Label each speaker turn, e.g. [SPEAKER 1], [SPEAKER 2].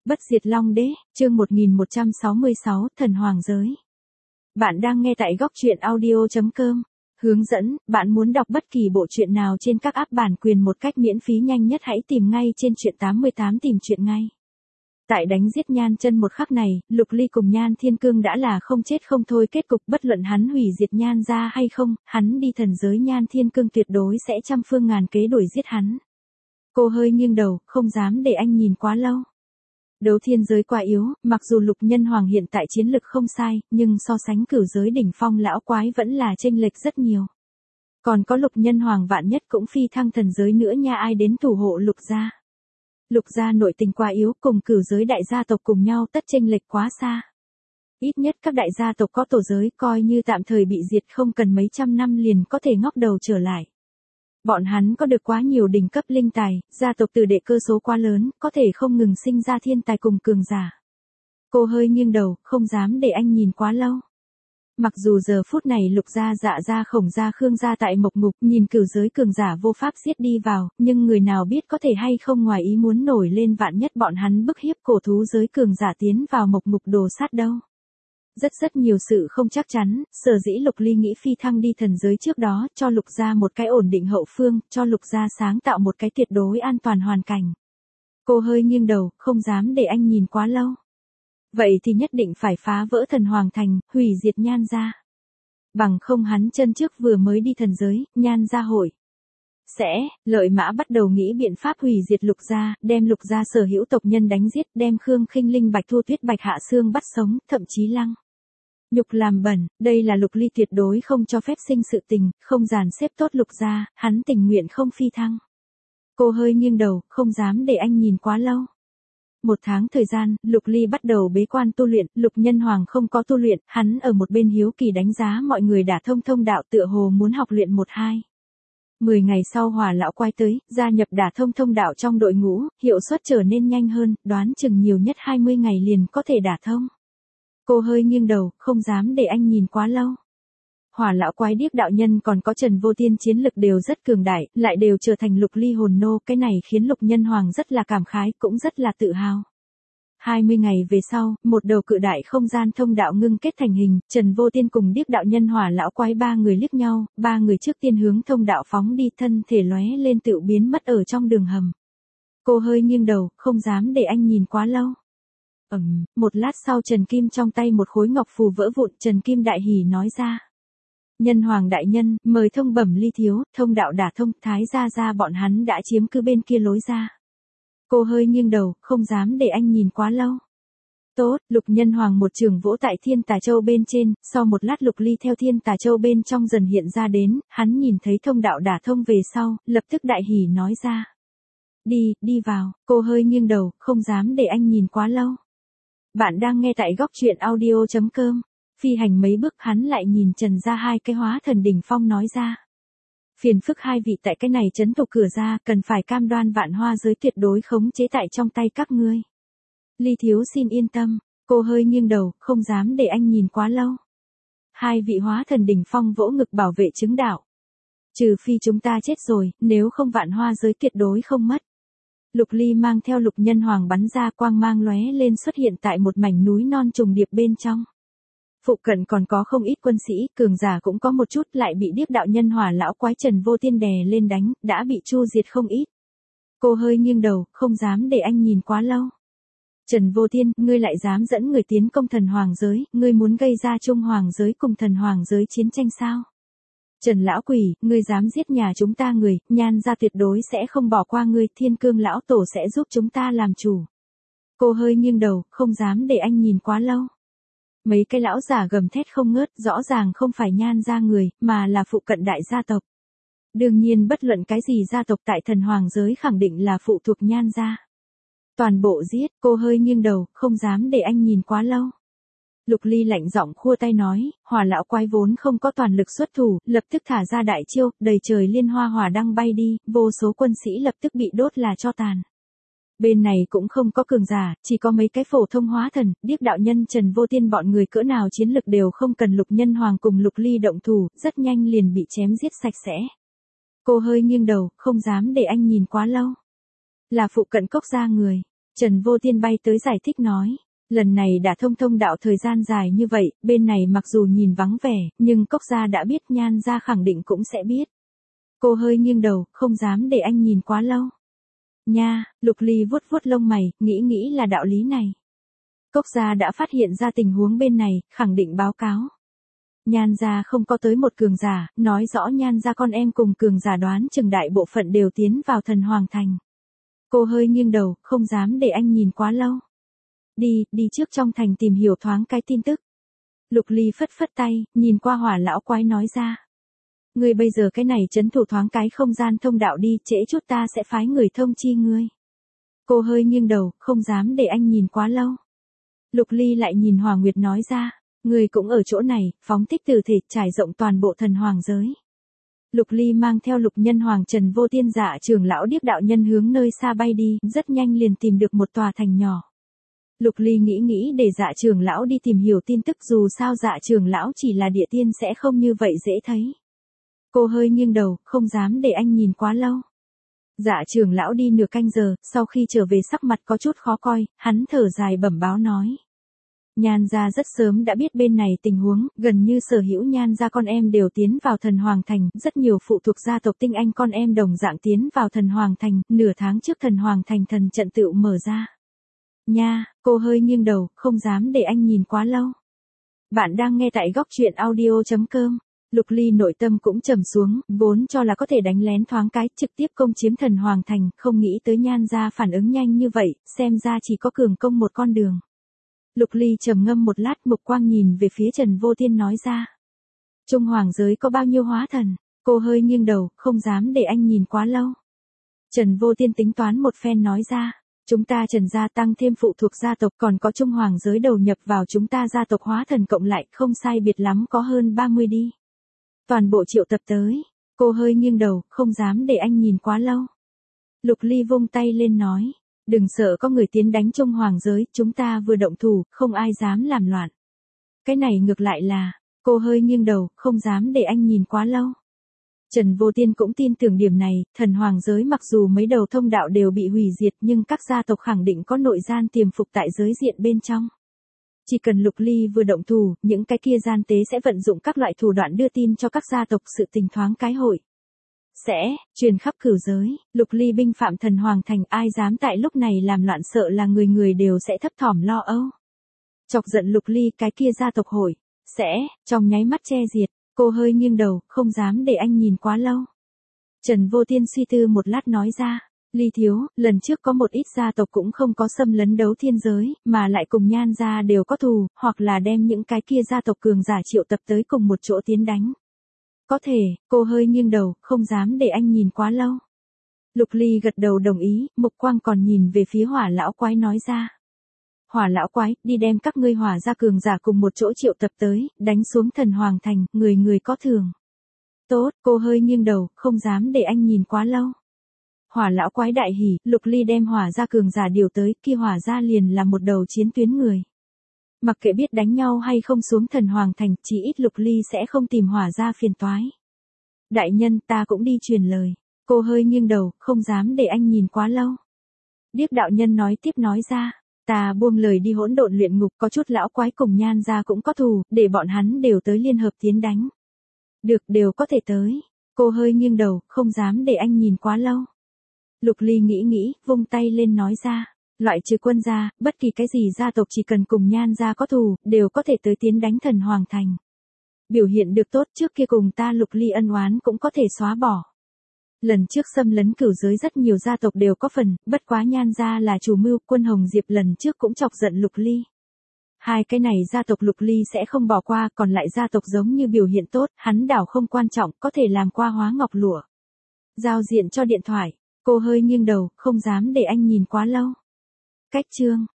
[SPEAKER 1] Bất diệt Long Đế, chương 1166, Thần Hoàng Giới. Bạn đang nghe tại góc truyện audio.com. Hướng dẫn, bạn muốn đọc bất kỳ bộ truyện nào trên các app bản quyền một cách miễn phí nhanh nhất hãy tìm ngay trên truyện 88 tìm truyện ngay. Tại đánh giết Nhan Chân một khắc này, Lục Ly cùng Nhan Thiên Cương đã là không chết không thôi, kết cục bất luận hắn hủy diệt Nhan gia hay không, hắn đi thần giới Nhan Thiên Cương tuyệt đối sẽ trăm phương ngàn kế đuổi giết hắn. Cô hơi nghiêng đầu, không dám để anh nhìn quá lâu. Đấu thiên giới quá yếu, mặc dù Lục Nhân Hoàng hiện tại chiến lực không sai, nhưng so sánh cửu giới đỉnh phong lão quái vẫn là chênh lệch rất nhiều. Còn có Lục Nhân Hoàng vạn nhất cũng phi thăng thần giới nữa nha, ai đến thủ hộ Lục gia. Lục gia nội tình quá yếu, cùng cửu giới đại gia tộc cùng nhau tất chênh lệch quá xa. Ít nhất các đại gia tộc có tổ giới coi như tạm thời bị diệt không cần mấy trăm năm liền có thể ngóc đầu trở lại. Bọn hắn có được quá nhiều đỉnh cấp linh tài, gia tộc từ đệ cơ số quá lớn, có thể không ngừng sinh ra thiên tài cùng cường giả. Cô hơi nghiêng đầu, không dám để anh nhìn quá lâu. Mặc dù giờ phút này Lục gia, Dạ gia, Khổng gia, Khương gia tại Mộc Ngục nhìn cửu giới cường giả vô pháp giết đi vào, nhưng người nào biết có thể hay không ngoài ý muốn nổi lên, vạn nhất bọn hắn bức hiếp cổ thú giới cường giả tiến vào Mộc Ngục đồ sát đâu. Rất nhiều sự không chắc chắn, sở dĩ Lục Ly nghĩ phi thăng đi thần giới trước đó, cho Lục gia một cái ổn định hậu phương, cho Lục gia sáng tạo một cái tuyệt đối an toàn hoàn cảnh. Cô hơi nghiêng đầu, không dám để anh nhìn quá lâu. Vậy thì nhất định phải phá vỡ thần hoàng thành, hủy diệt Nhan gia. Bằng không hắn chân trước vừa mới đi thần giới, Nhan gia hội Lợi Mã bắt đầu nghĩ biện pháp hủy diệt Lục gia, đem Lục gia sở hữu tộc nhân đánh giết, đem Khương Khinh Linh, Bạch Thu Tuyết, Bạch Hạ Xương bắt sống, thậm chí lăng nhục làm bẩn, đây là Lục Ly tuyệt đối không cho phép sinh sự tình, không dàn xếp tốt Lục gia, hắn tình nguyện không phi thăng. Cô hơi nghiêng đầu, không dám để anh nhìn quá lâu. 1 tháng thời gian, Lục Ly bắt đầu bế quan tu luyện, Lục Nhân Hoàng không có tu luyện, hắn ở một bên hiếu kỳ đánh giá mọi người đả thông đạo, tựa hồ muốn học luyện 1-2. 10 ngày sau Hỏa lão quay tới, gia nhập đả thông đạo trong đội ngũ, hiệu suất trở nên nhanh hơn, đoán chừng nhiều nhất 20 ngày liền có thể đả thông. Cô hơi nghiêng đầu, không dám để anh nhìn quá lâu. Hỏa lão quái điếc đạo nhân còn có Trần Vô Tiên chiến lực đều rất cường đại, lại đều trở thành Lục Ly hồn nô, cái này khiến Lục Nhân Hoàng rất là cảm khái, cũng rất là tự hào. 20 ngày về sau, một đầu cự đại không gian thông đạo ngưng kết thành hình, Trần Vô Tiên cùng điếc đạo nhân Hỏa lão quái 3 người liếc nhau, 3 người trước tiên hướng thông đạo phóng đi, thân thể lóe lên tựu biến mất ở trong đường hầm. Cô hơi nghiêng đầu, không dám để anh nhìn quá lâu. Một lát sau Trần Kim trong tay một khối ngọc phù vỡ vụn, Trần Kim đại hỉ nói ra. Nhân Hoàng đại nhân, mời thông bẩm Ly thiếu, thông đạo đả thông, Thái gia bọn hắn đã chiếm cứ bên kia lối ra. Cô hơi nghiêng đầu, không dám để anh nhìn quá lâu. Tốt, Lục Nhân Hoàng một trường vỗ tại Thiên Tà Châu bên trên, sau một lát Lục Ly theo Thiên Tà Châu bên trong dần hiện ra đến, hắn nhìn thấy thông đạo đả thông về sau, lập tức đại hỉ nói ra. Đi vào, cô hơi nghiêng đầu, không dám để anh nhìn quá lâu. Bạn đang nghe tại góc truyện audio.com. Phi hành mấy bước hắn lại nhìn Trần gia 2 cái hóa thần đỉnh phong nói ra. Phiền phức 2 vị tại cái này trấn thủ cửa ra, cần phải cam đoan Vạn Hoa giới tuyệt đối khống chế tại trong tay các ngươi. Ly thiếu xin yên tâm, cô hơi nghiêng đầu, không dám để anh nhìn quá lâu. 2 vị hóa thần đỉnh phong vỗ ngực bảo vệ chứng đạo. Trừ phi chúng ta chết rồi, nếu không Vạn Hoa giới tuyệt đối không mất. Lục Ly mang theo Lục Nhân Hoàng bắn ra, quang mang lóe lên xuất hiện tại một mảnh núi non trùng điệp bên trong. Phụ cận còn có không ít quân sĩ, cường giả cũng có một chút, lại bị điếc đạo nhân Hỏa lão quái Trần Vô Tiên đè lên đánh, đã bị chu diệt không ít. Cô hơi nghiêng đầu, không dám để anh nhìn quá lâu. Trần Vô Tiên, ngươi lại dám dẫn người tiến công thần hoàng giới, ngươi muốn gây ra Trung Hoàng giới cùng thần hoàng giới chiến tranh sao? Trần lão quỷ, ngươi dám giết nhà chúng ta người, Nhan gia tuyệt đối sẽ không bỏ qua ngươi, Thiên Cương lão tổ sẽ giúp chúng ta làm chủ. Cô hơi nghiêng đầu, không dám để anh nhìn quá lâu. Mấy cái lão giả gầm thét không ngớt, rõ ràng không phải Nhan gia người, mà là phụ cận đại gia tộc. Đương nhiên bất luận cái gì gia tộc tại thần hoàng giới khẳng định là phụ thuộc Nhan gia. Toàn bộ giết, cô hơi nghiêng đầu, không dám để anh nhìn quá lâu. Lục Ly lạnh giọng khua tay nói, Hỏa lão quái vốn không có toàn lực xuất thủ, lập tức thả ra đại chiêu, đầy trời liên hoa hỏa đăng bay đi, vô số quân sĩ lập tức bị đốt là tro tàn. Bên này cũng không có cường giả, chỉ có mấy cái phổ thông hóa thần, điếc đạo nhân Trần Vô Tiên bọn người cỡ nào chiến lực đều không cần Lục Nhân Hoàng cùng Lục Ly động thủ, rất nhanh liền bị chém giết sạch sẽ. Cô hơi nghiêng đầu, không dám để anh nhìn quá lâu. Là phụ cận cốc gia người. Trần Vô Tiên bay tới giải thích nói. Lần này đã thông thông đạo thời gian dài như vậy, bên này mặc dù nhìn vắng vẻ, nhưng Cốc gia đã biết, Nhan gia khẳng định cũng sẽ biết. Cô hơi nghiêng đầu, không dám để anh nhìn quá lâu. Nha, Lục Ly vuốt vuốt lông mày, nghĩ là đạo lý này. Cốc gia đã phát hiện ra tình huống bên này, khẳng định báo cáo. Nhan gia không có tới một cường giả, nói rõ Nhan gia con em cùng cường giả đoán chừng đại bộ phận đều tiến vào Thần Hoàng Thành. Cô hơi nghiêng đầu, không dám để anh nhìn quá lâu. Đi trước trong thành tìm hiểu thoáng cái tin tức. Lục Ly phất phất tay, nhìn qua Hỏa lão quái nói ra. Ngươi bây giờ cái này trấn thủ thoáng cái không gian thông đạo đi, trễ chút ta sẽ phái người thông chi ngươi. Cô hơi nghiêng đầu, không dám để anh nhìn quá lâu. Lục Ly lại nhìn Hỏa Nguyệt nói ra, ngươi cũng ở chỗ này, phóng thích tử thể trải rộng toàn bộ thần hoàng giới. Lục Ly mang theo Lục Nhân Hoàng Trần Vô Tiên Dạ trưởng lão Điếc đạo nhân hướng nơi xa bay đi, rất nhanh liền tìm được một tòa thành nhỏ. Lục Ly nghĩ để Dạ trưởng lão đi tìm hiểu tin tức, dù sao Dạ trưởng lão chỉ là địa tiên sẽ không như vậy dễ thấy. Cô hơi nghiêng đầu, không dám để anh nhìn quá lâu. Dạ trưởng lão đi nửa canh giờ, sau khi trở về sắc mặt có chút khó coi, hắn thở dài bẩm báo nói. Nhan gia rất sớm đã biết bên này tình huống, gần như sở hữu Nhan gia con em đều tiến vào Thần Hoàng Thành, rất nhiều phụ thuộc gia tộc tinh anh con em đồng dạng tiến vào Thần Hoàng Thành, nửa tháng trước Thần Hoàng Thành thần trận tựu mở ra. Nha, cô hơi nghiêng đầu, không dám để anh nhìn quá lâu. Bạn đang nghe tại góc truyện audio.com. Lục Ly nội tâm cũng trầm xuống, vốn cho là có thể đánh lén thoáng cái, trực tiếp công chiếm Thần Hoàng Thành, không nghĩ tới Nhan gia phản ứng nhanh như vậy, xem ra chỉ có cường công một con đường. Lục Ly trầm ngâm một lát, mục quang nhìn về phía Trần Vô Tiên nói ra. Trung hoàng giới có bao nhiêu hóa thần? Cô hơi nghiêng đầu, không dám để anh nhìn quá lâu. Trần Vô Tiên tính toán một phen nói ra. Chúng ta Trần gia tăng thêm phụ thuộc gia tộc, còn có Trung hoàng giới đầu nhập vào chúng ta gia tộc hóa thần cộng lại, không sai biệt lắm có hơn 30 đi. Toàn bộ triệu tập tới. Cô hơi nghiêng đầu, không dám để anh nhìn quá lâu. Lục Ly vung tay lên nói. Đừng sợ có người tiến đánh Trung hoàng giới, chúng ta vừa động thủ, không ai dám làm loạn. Cái này ngược lại là, cô hơi nghiêng đầu, không dám để anh nhìn quá lâu. Trần Vô Tiên cũng tin tưởng điểm này, Thần hoàng giới mặc dù mấy đầu thông đạo đều bị hủy diệt nhưng các gia tộc khẳng định có nội gian tiềm phục tại giới diện bên trong. Chỉ cần Lục Ly vừa động thủ, những cái kia gian tế sẽ vận dụng các loại thủ đoạn đưa tin cho các gia tộc sự tình thoáng cái hội. Sẽ, truyền khắp cửu giới, Lục Ly binh phạm Thần Hoàng Thành, ai dám tại lúc này làm loạn sợ là người người đều sẽ thấp thỏm lo âu. Chọc giận Lục Ly cái kia gia tộc hội, sẽ, trong nháy mắt che diệt, cô hơi nghiêng đầu, không dám để anh nhìn quá lâu. Trần Vô Tiên suy tư một lát nói ra, Ly thiếu, lần trước có một ít gia tộc cũng không có xâm lấn đấu thiên giới, mà lại cùng Nhan gia đều có thù, hoặc là đem những cái kia gia tộc cường giả triệu tập tới cùng một chỗ tiến đánh. Có thể, cô hơi nghiêng đầu, không dám để anh nhìn quá lâu. Lục Ly gật đầu đồng ý, mục quang còn nhìn về phía Hỏa lão quái nói ra. Hỏa lão quái, đi đem các ngươi Hỏa gia cường giả cùng một chỗ triệu tập tới, đánh xuống Thần Hoàng Thành, người người có thưởng. Tốt, cô hơi nghiêng đầu, không dám để anh nhìn quá lâu. Hỏa lão quái đại hỉ, Lục Ly đem Hỏa gia cường giả điều tới, kia Hỏa gia liền là một đầu chiến tuyến người. Mặc kệ biết đánh nhau hay không xuống Thần Hoàng Thành, chỉ ít Lục Ly sẽ không tìm Hỏa gia phiền toái. Đại nhân, ta cũng đi truyền lời. Cô hơi nghiêng đầu, không dám để anh nhìn quá lâu. Điếc đạo nhân nói tiếp nói ra, ta buông lời đi hỗn độn luyện ngục, có chút lão quái cùng Nhan gia cũng có thù, để bọn hắn đều tới liên hợp tiến đánh. Được, đều có thể tới. Cô hơi nghiêng đầu, không dám để anh nhìn quá lâu. Lục Ly nghĩ, vung tay lên nói ra. Loại trừ quân gia, bất kỳ cái gì gia tộc chỉ cần cùng Nhan gia có thù, đều có thể tới tiến đánh Thần Hoàng Thành. Biểu hiện được tốt, trước kia cùng ta Lục Ly ân oán cũng có thể xóa bỏ. Lần trước xâm lấn cửu giới rất nhiều gia tộc đều có phần, bất quá Nhan gia là chủ mưu, Quân Hồng Diệp lần trước cũng chọc giận Lục Ly. Hai cái này gia tộc Lục Ly sẽ không bỏ qua, còn lại gia tộc giống như biểu hiện tốt, hắn đảo không quan trọng, có thể làm qua hóa ngọc lụa. Giao diện cho điện thoại, cô hơi nghiêng đầu, không dám để anh nhìn quá lâu. Cách chương